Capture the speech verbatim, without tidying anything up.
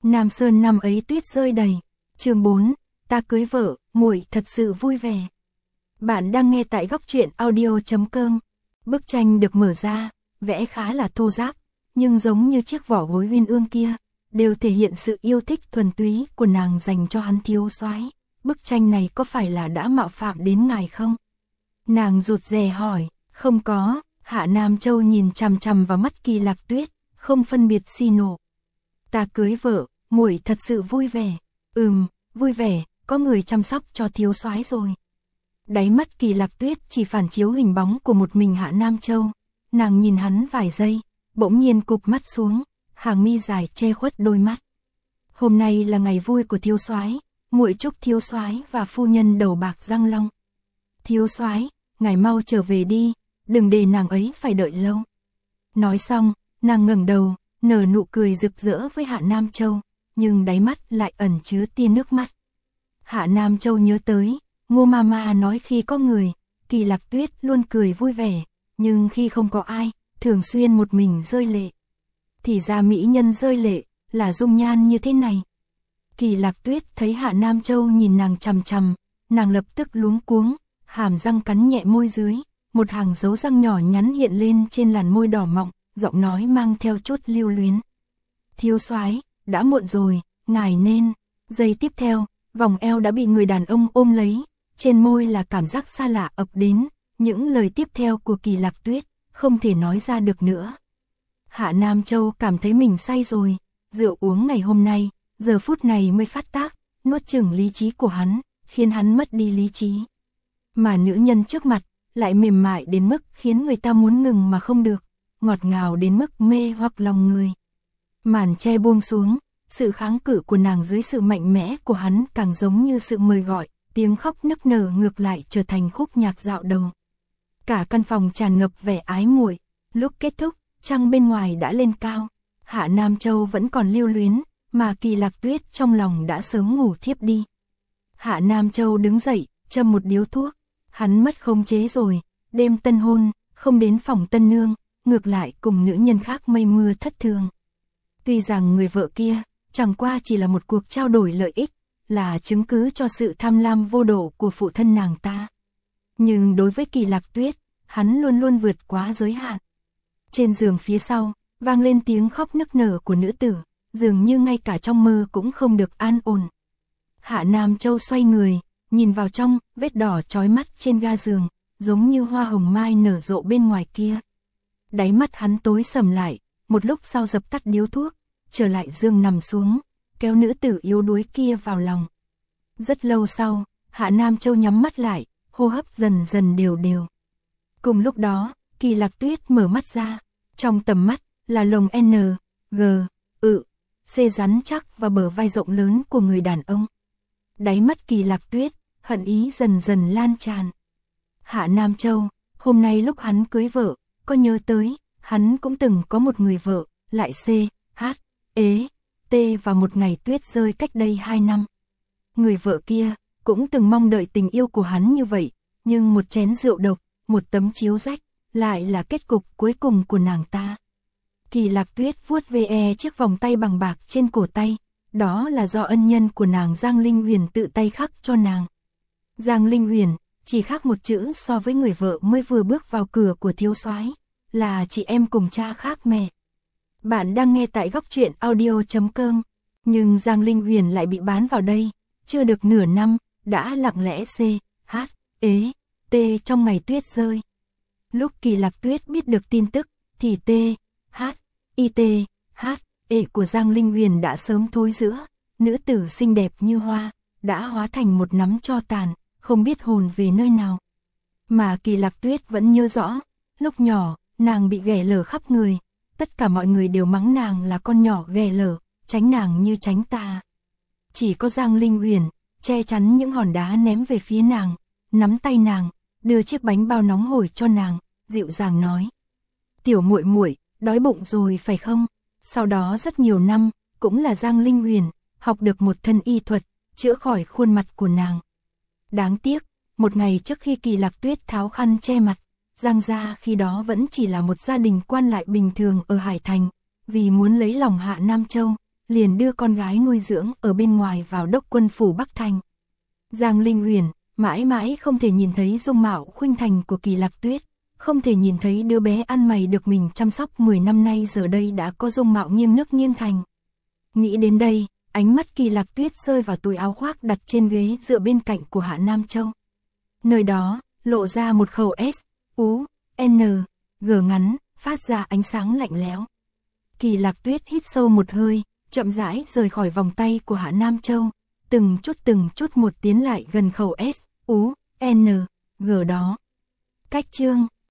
Nam Sơn năm ấy tuyết rơi đầy. Chương bốn, ta cưới vợ, muội thật sự vui vẻ. Bạn đang nghe tại góc truyện audio chấm com. Bức tranh được mở ra, vẽ khá là thô ráp, nhưng giống như chiếc vỏ gối uyên ương kia, đều thể hiện sự yêu thích thuần túy của nàng dành cho hắn thiếu soái. Bức tranh này có phải là đã mạo phạm đến ngài không? Nàng rụt rè hỏi. Không có. Hạ Nam Châu nhìn chằm chằm vào mắt Kỳ Lạc Tuyết, không phân biệt si nộ. Ta cưới vợ, muội thật sự vui vẻ. Ừm, vui vẻ, có người chăm sóc cho thiếu soái rồi. Đáy mắt Kỳ Lạc Tuyết chỉ phản chiếu hình bóng của một mình Hạ Nam Châu. Nàng nhìn hắn vài giây, bỗng nhiên cụp mắt xuống, hàng mi dài che khuất đôi mắt. Hôm nay là ngày vui của thiếu soái, muội chúc thiếu soái và phu nhân đầu bạc răng long. Thiếu soái, ngài mau trở về đi, đừng để nàng ấy phải đợi lâu. Nói xong, nàng ngẩng đầu, nở nụ cười rực rỡ với Hạ Nam Châu, nhưng đáy mắt lại ẩn chứa tia nước mắt. Hạ Nam Châu nhớ tới, Ngô Mama nói khi có người, Kỳ Lạc Tuyết luôn cười vui vẻ, nhưng khi không có ai, thường xuyên một mình rơi lệ. Thì ra mỹ nhân rơi lệ, là dung nhan như thế này. Kỳ Lạc Tuyết thấy Hạ Nam Châu nhìn nàng chằm chằm, nàng lập tức luống cuống, hàm răng cắn nhẹ môi dưới, một hàng dấu răng nhỏ nhắn hiện lên trên làn môi đỏ mọng, giọng nói mang theo chút lưu luyến. Thiếu soái, đã muộn rồi, ngài nên. Giây tiếp theo, vòng eo đã bị người đàn ông ôm lấy, trên môi là cảm giác xa lạ ập đến, những lời tiếp theo của Kỳ Lạc Tuyết, không thể nói ra được nữa. Hạ Nam Châu cảm thấy mình say rồi, rượu uống ngày hôm nay, giờ phút này mới phát tác, nuốt chửng lý trí của hắn, khiến hắn mất đi lý trí. Mà nữ nhân trước mặt, lại mềm mại đến mức khiến người ta muốn ngừng mà không được, ngọt ngào đến mức mê hoặc lòng người. Màn che buông xuống, sự kháng cự của nàng dưới sự mạnh mẽ của hắn càng giống như sự mời gọi, tiếng khóc nức nở ngược lại trở thành khúc nhạc dạo đầu. Cả căn phòng tràn ngập vẻ ái muội. Lúc kết thúc, trăng bên ngoài đã lên cao, Hạ Nam Châu vẫn còn lưu luyến, mà Kỳ Lạc Tuyết trong lòng đã sớm ngủ thiếp đi. Hạ Nam Châu đứng dậy, châm một điếu thuốc, hắn mất khống chế rồi, đêm tân hôn, không đến phòng tân nương, ngược lại cùng nữ nhân khác mây mưa thất thường. Tuy rằng người vợ kia, chẳng qua chỉ là một cuộc trao đổi lợi ích, là chứng cứ cho sự tham lam vô độ của phụ thân nàng ta. Nhưng đối với Kỳ Lạc Tuyết, hắn luôn luôn vượt quá giới hạn. Trên giường phía sau, vang lên tiếng khóc nức nở của nữ tử, dường như ngay cả trong mơ cũng không được an ổn. Hạ Nam Châu xoay người, nhìn vào trong, vết đỏ chói mắt trên ga giường, giống như hoa hồng mai nở rộ bên ngoài kia. Đáy mắt hắn tối sầm lại, một lúc sau dập tắt điếu thuốc, trở lại giường nằm xuống, kéo nữ tử yếu đuối kia vào lòng. Rất lâu sau, Hạ Nam Châu nhắm mắt lại, hô hấp dần dần đều đều. Cùng lúc đó, Kỳ Lạc Tuyết mở mắt ra, trong tầm mắt là lồng N, G, ự, C rắn chắc và bờ vai rộng lớn của người đàn ông. Đáy mắt Kỳ Lạc Tuyết, hận ý dần dần lan tràn. Hạ Nam Châu, hôm nay lúc hắn cưới vợ, có nhớ tới, hắn cũng từng có một người vợ, lại C, H, ế, T vào một ngày tuyết rơi cách đây hai năm. Người vợ kia, cũng từng mong đợi tình yêu của hắn như vậy, nhưng một chén rượu độc, một tấm chiếu rách, lại là kết cục cuối cùng của nàng ta. Kỳ Lạc Tuyết vuốt ve chiếc vòng tay bằng bạc trên cổ tay, đó là do ân nhân của nàng Giang Linh Huyền tự tay khắc cho nàng. Giang Linh Huyền, chỉ khác một chữ so với người vợ mới vừa bước vào cửa của thiếu soái, là chị em cùng cha khác mẹ. Bạn đang nghe tại góc truyện audio chấm com, nhưng Giang Linh Huyền lại bị bán vào đây, chưa được nửa năm, đã lặng lẽ C, H, ế, T trong ngày tuyết rơi. Lúc Kỳ Lạc Tuyết biết được tin tức, thì T, H, I T, H, E của Giang Linh Huyền đã sớm thối rữa, nữ tử xinh đẹp như hoa, đã hóa thành một nắm tro tàn, không biết hồn về nơi nào. Mà Kỳ Lạc Tuyết vẫn nhớ rõ, lúc nhỏ, nàng bị ghẻ lở khắp người, tất cả mọi người đều mắng nàng là con nhỏ ghẻ lở, tránh nàng như tránh tà. Chỉ có Giang Linh Huyền, che chắn những hòn đá ném về phía nàng, nắm tay nàng, đưa chiếc bánh bao nóng hổi cho nàng, dịu dàng nói: "Tiểu muội muội, đói bụng rồi phải không?" Sau đó rất nhiều năm, cũng là Giang Linh Huyền học được một thân y thuật, chữa khỏi khuôn mặt của nàng. Đáng tiếc, một ngày trước khi Kỳ Lạc Tuyết tháo khăn che mặt, Giang gia khi đó vẫn chỉ là một gia đình quan lại bình thường ở Hải Thành, vì muốn lấy lòng Hạ Nam Châu, liền đưa con gái nuôi dưỡng ở bên ngoài vào đốc quân phủ Bắc Thành. Giang Linh Uyển mãi mãi không thể nhìn thấy dung mạo khuynh thành của Kỳ Lạc Tuyết, không thể nhìn thấy đứa bé ăn mày được mình chăm sóc mười năm nay giờ đây đã có dung mạo nghiêng nước nghiêng thành. Nghĩ đến đây, ánh mắt Kỳ Lạc Tuyết rơi vào túi áo khoác đặt trên ghế dựa bên cạnh của Hạ Nam Châu. Nơi đó, lộ ra một khẩu S, U, N, G ngắn, phát ra ánh sáng lạnh lẽo. Kỳ Lạc Tuyết hít sâu một hơi, chậm rãi rời khỏi vòng tay của Hạ Nam Châu, từng chút từng chút một tiến lại gần khẩu S, U, N, G đó. Cách chương